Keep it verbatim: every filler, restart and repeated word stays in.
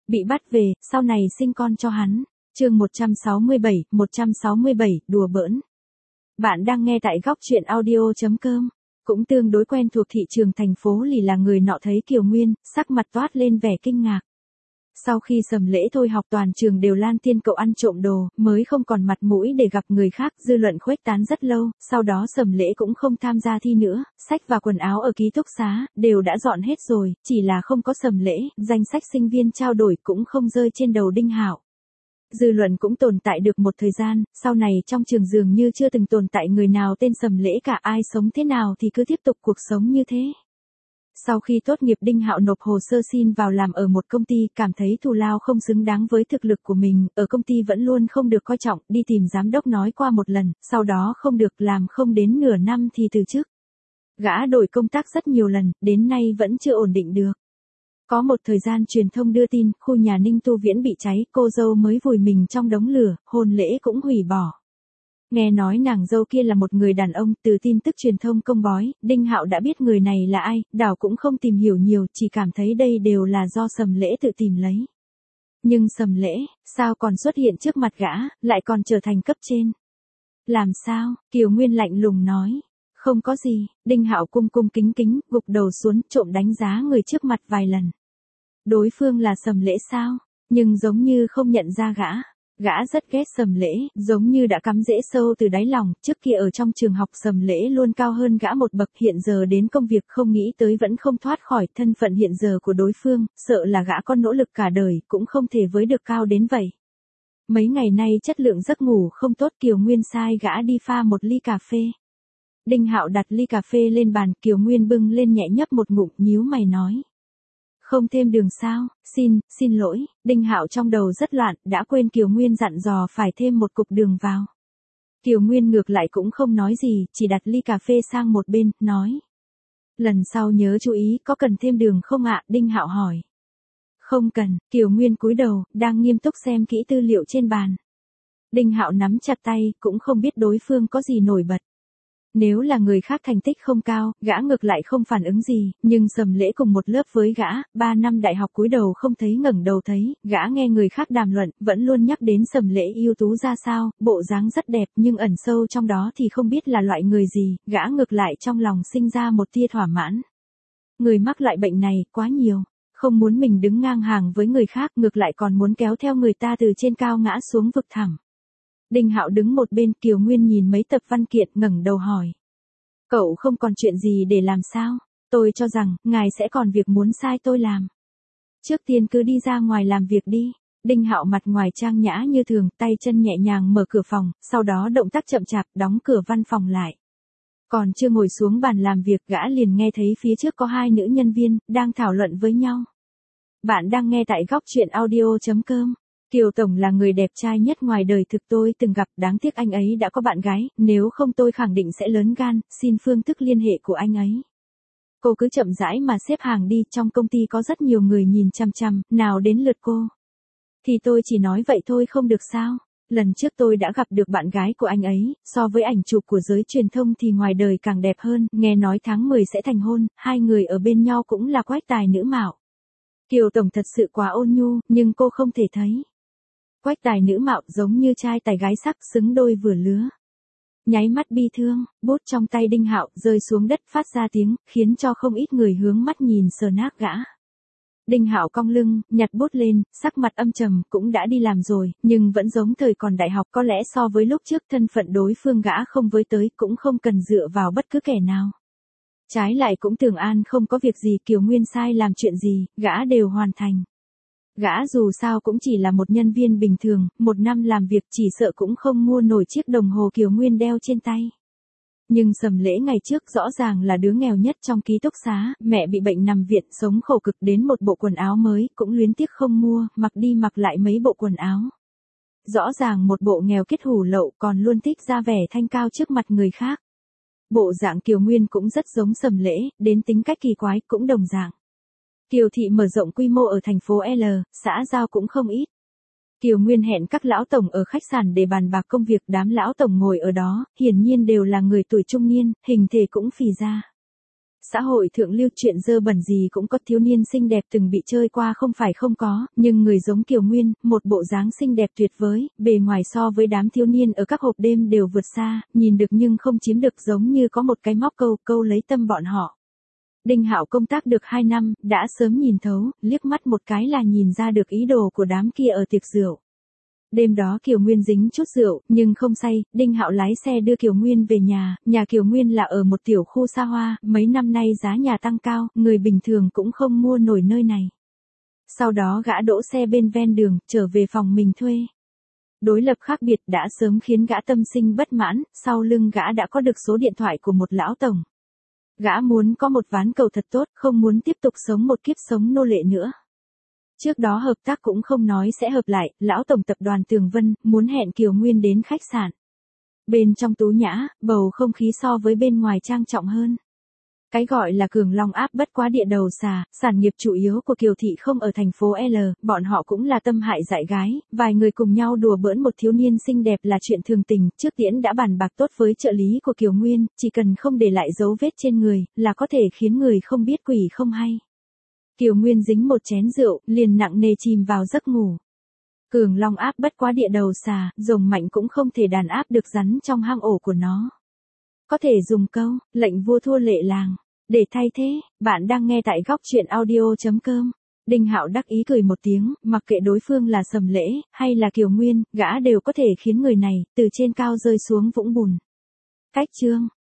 Bị bắt về, sau này sinh con cho hắn. Chương một trăm sáu mươi bảy, một trăm sáu mươi bảy, đùa bỡn. Bạn đang nghe tại góc truyện audio chấm com. Cũng tương đối quen thuộc thị trường thành phố lì là người nọ thấy Kiều Nguyên, sắc mặt toát lên vẻ kinh ngạc. Sau khi Sầm Lễ thôi học toàn trường đều lan tin cậu ăn trộm đồ, mới không còn mặt mũi để gặp người khác, dư luận khuếch tán rất lâu, sau đó Sầm Lễ cũng không tham gia thi nữa, sách và quần áo ở ký túc xá, đều đã dọn hết rồi, chỉ là không có Sầm Lễ, danh sách sinh viên trao đổi cũng không rơi trên đầu Đinh Hạo. Dư luận cũng tồn tại được một thời gian, sau này trong trường dường như chưa từng tồn tại người nào tên Sầm Lễ cả, ai sống thế nào thì cứ tiếp tục cuộc sống như thế. Sau khi tốt nghiệp Đinh Hạo nộp hồ sơ xin vào làm ở một công ty, cảm thấy thù lao không xứng đáng với thực lực của mình, ở công ty vẫn luôn không được coi trọng, đi tìm giám đốc nói qua một lần, sau đó không được, làm không đến nửa năm thì từ chức. Gã đổi công tác rất nhiều lần, đến nay vẫn chưa ổn định được. Có một thời gian truyền thông đưa tin, khu nhà Ninh Tu Viễn bị cháy, cô dâu mới vùi mình trong đống lửa, hôn lễ cũng hủy bỏ. Nghe nói nàng dâu kia là một người đàn ông, từ tin tức truyền thông công bói, Đinh Hạo đã biết người này là ai, đảo cũng không tìm hiểu nhiều, chỉ cảm thấy đây đều là do Sầm Lễ tự tìm lấy. Nhưng Sầm Lễ, sao còn xuất hiện trước mặt gã, lại còn trở thành cấp trên? Làm sao? Kiều Nguyên lạnh lùng nói. Không có gì, Đinh Hạo cung cung kính kính, gục đầu xuống, trộm đánh giá người trước mặt vài lần. Đối phương là Sầm Lễ sao? Nhưng giống như không nhận ra gã. Gã rất ghét Sầm Lễ, giống như đã cắm rễ sâu từ đáy lòng, trước kia ở trong trường học Sầm Lễ luôn cao hơn gã một bậc, hiện giờ đến công việc không nghĩ tới vẫn không thoát khỏi thân phận hiện giờ của đối phương, sợ là gã có nỗ lực cả đời, cũng không thể với được cao đến vậy. Mấy ngày nay chất lượng giấc ngủ không tốt, Kiều Nguyên sai gã đi pha một ly cà phê. Đinh Hạo đặt ly cà phê lên bàn, Kiều Nguyên bưng lên nhẹ nhấp một ngụm, nhíu mày nói. Không thêm đường sao? Xin, xin lỗi, Đinh Hạo trong đầu rất loạn, đã quên Kiều Nguyên dặn dò phải thêm một cục đường vào. Kiều Nguyên ngược lại cũng không nói gì, chỉ đặt ly cà phê sang một bên, nói. Lần sau nhớ chú ý, có cần thêm đường không ạ? Đinh Hạo hỏi. Không cần, Kiều Nguyên cúi đầu, đang nghiêm túc xem kỹ tư liệu trên bàn. Đinh Hạo nắm chặt tay, cũng không biết đối phương có gì nổi bật. Nếu là người khác thành tích không cao, gã ngược lại không phản ứng gì, nhưng Sầm Lễ cùng một lớp với gã, ba năm đại học cúi đầu không thấy ngẩng đầu thấy, gã nghe người khác đàm luận, vẫn luôn nhắc đến Sầm Lễ ưu tú ra sao, bộ dáng rất đẹp, nhưng ẩn sâu trong đó thì không biết là loại người gì, gã ngược lại trong lòng sinh ra một tia thỏa mãn. Người mắc loại bệnh này, quá nhiều, không muốn mình đứng ngang hàng với người khác, ngược lại còn muốn kéo theo người ta từ trên cao ngã xuống vực thẳm. Đinh Hạo đứng một bên, Kiều Nguyên nhìn mấy tập văn kiện, ngẩng đầu hỏi. Cậu không còn chuyện gì để làm sao? Tôi cho rằng, ngài sẽ còn việc muốn sai tôi làm. Trước tiên cứ đi ra ngoài làm việc đi. Đinh Hạo mặt ngoài trang nhã như thường, tay chân nhẹ nhàng mở cửa phòng, sau đó động tác chậm chạp, đóng cửa văn phòng lại. Còn chưa ngồi xuống bàn làm việc, gã liền nghe thấy phía trước có hai nữ nhân viên, đang thảo luận với nhau. Bạn đang nghe tại góc truyện audio chấm com. Kiều Tổng là người đẹp trai nhất ngoài đời thực tôi từng gặp, đáng tiếc anh ấy đã có bạn gái, nếu không tôi khẳng định sẽ lớn gan, xin phương thức liên hệ của anh ấy. Cô cứ chậm rãi mà xếp hàng đi, trong công ty có rất nhiều người nhìn chăm chăm, nào đến lượt cô. Thì tôi chỉ nói vậy thôi không được sao? Lần trước tôi đã gặp được bạn gái của anh ấy, so với ảnh chụp của giới truyền thông thì ngoài đời càng đẹp hơn, nghe nói tháng mười sẽ thành hôn, hai người ở bên nhau cũng là quách tài nữ mạo. Kiều Tổng thật sự quá ôn nhu, nhưng cô không thể thấy. Quách tài nữ mạo giống như trai tài gái sắc, xứng đôi vừa lứa. Nháy mắt bi thương, bút trong tay Đinh Hạo rơi xuống đất phát ra tiếng, khiến cho không ít người hướng mắt nhìn sờ nát gã. Đinh Hạo cong lưng, nhặt bút lên, sắc mặt âm trầm, cũng đã đi làm rồi, nhưng vẫn giống thời còn đại học, có lẽ so với lúc trước thân phận đối phương gã không với tới, cũng không cần dựa vào bất cứ kẻ nào. Trái lại cũng tưởng an không có việc gì, Kiều Nguyên sai làm chuyện gì, gã đều hoàn thành. Gã dù sao cũng chỉ là một nhân viên bình thường, một năm làm việc chỉ sợ cũng không mua nổi chiếc đồng hồ Kiều Nguyên đeo trên tay. Nhưng Sầm Lễ ngày trước rõ ràng là đứa nghèo nhất trong ký túc xá, mẹ bị bệnh nằm viện, sống khổ cực, đến một bộ quần áo mới, cũng luyến tiếc không mua, mặc đi mặc lại mấy bộ quần áo. Rõ ràng một bộ nghèo kiết hủ lậu, còn luôn thích ra vẻ thanh cao trước mặt người khác. Bộ dạng Kiều Nguyên cũng rất giống Sầm Lễ, đến tính cách kỳ quái cũng đồng dạng. Kiều thị mở rộng quy mô ở thành phố L, xã giao cũng không ít. Kiều Nguyên hẹn các lão tổng ở khách sạn để bàn bạc công việc, đám lão tổng ngồi ở đó, hiển nhiên đều là người tuổi trung niên, hình thể cũng phì ra. Xã hội thượng lưu chuyện dơ bẩn gì cũng có, thiếu niên xinh đẹp từng bị chơi qua không phải không có, nhưng người giống Kiều Nguyên, một bộ dáng xinh đẹp tuyệt vời, bề ngoài so với đám thiếu niên ở các hộp đêm đều vượt xa, nhìn được nhưng không chiếm được, giống như có một cái móc câu, câu lấy tâm bọn họ. Đinh Hạo công tác được hai năm, đã sớm nhìn thấu, liếc mắt một cái là nhìn ra được ý đồ của đám kia ở tiệc rượu. Đêm đó Kiều Nguyên dính chút rượu, nhưng không say, Đinh Hạo lái xe đưa Kiều Nguyên về nhà, nhà Kiều Nguyên là ở một tiểu khu xa hoa, mấy năm nay giá nhà tăng cao, người bình thường cũng không mua nổi nơi này. Sau đó gã đỗ xe bên ven đường, trở về phòng mình thuê. Đối lập khác biệt đã sớm khiến gã tâm sinh bất mãn, sau lưng gã đã có được số điện thoại của một lão tổng. Gã muốn có một ván cầu thật tốt, không muốn tiếp tục sống một kiếp sống nô lệ nữa. Trước đó hợp tác cũng không nói sẽ hợp lại, lão tổng tập đoàn Tường Vân muốn hẹn Kiều Nguyên đến khách sạn. Bên trong tú nhã, bầu không khí so với bên ngoài trang trọng hơn. Cái gọi là cường long áp bất quá địa đầu xà, sản nghiệp chủ yếu của Kiều thị không ở thành phố L, bọn họ cũng là tâm hại dại gái, vài người cùng nhau đùa bỡn một thiếu niên xinh đẹp là chuyện thường tình, trước tiễn đã bàn bạc tốt với trợ lý của Kiều Nguyên, chỉ cần không để lại dấu vết trên người, là có thể khiến người không biết quỷ không hay. Kiều Nguyên dính một chén rượu, liền nặng nề chìm vào giấc ngủ. Cường long áp bất quá địa đầu xà, rồng mạnh cũng không thể đàn áp được rắn trong hang ổ của nó. Có thể dùng câu, lệnh vua thua lệ làng, để thay thế. Bạn đang nghe tại góc chuyện audio chấm com. Đinh Hạo đắc ý cười một tiếng, mặc kệ đối phương là Sầm Lễ, hay là Kiều Nguyên, gã đều có thể khiến người này, từ trên cao rơi xuống vũng bùn. Cách chương.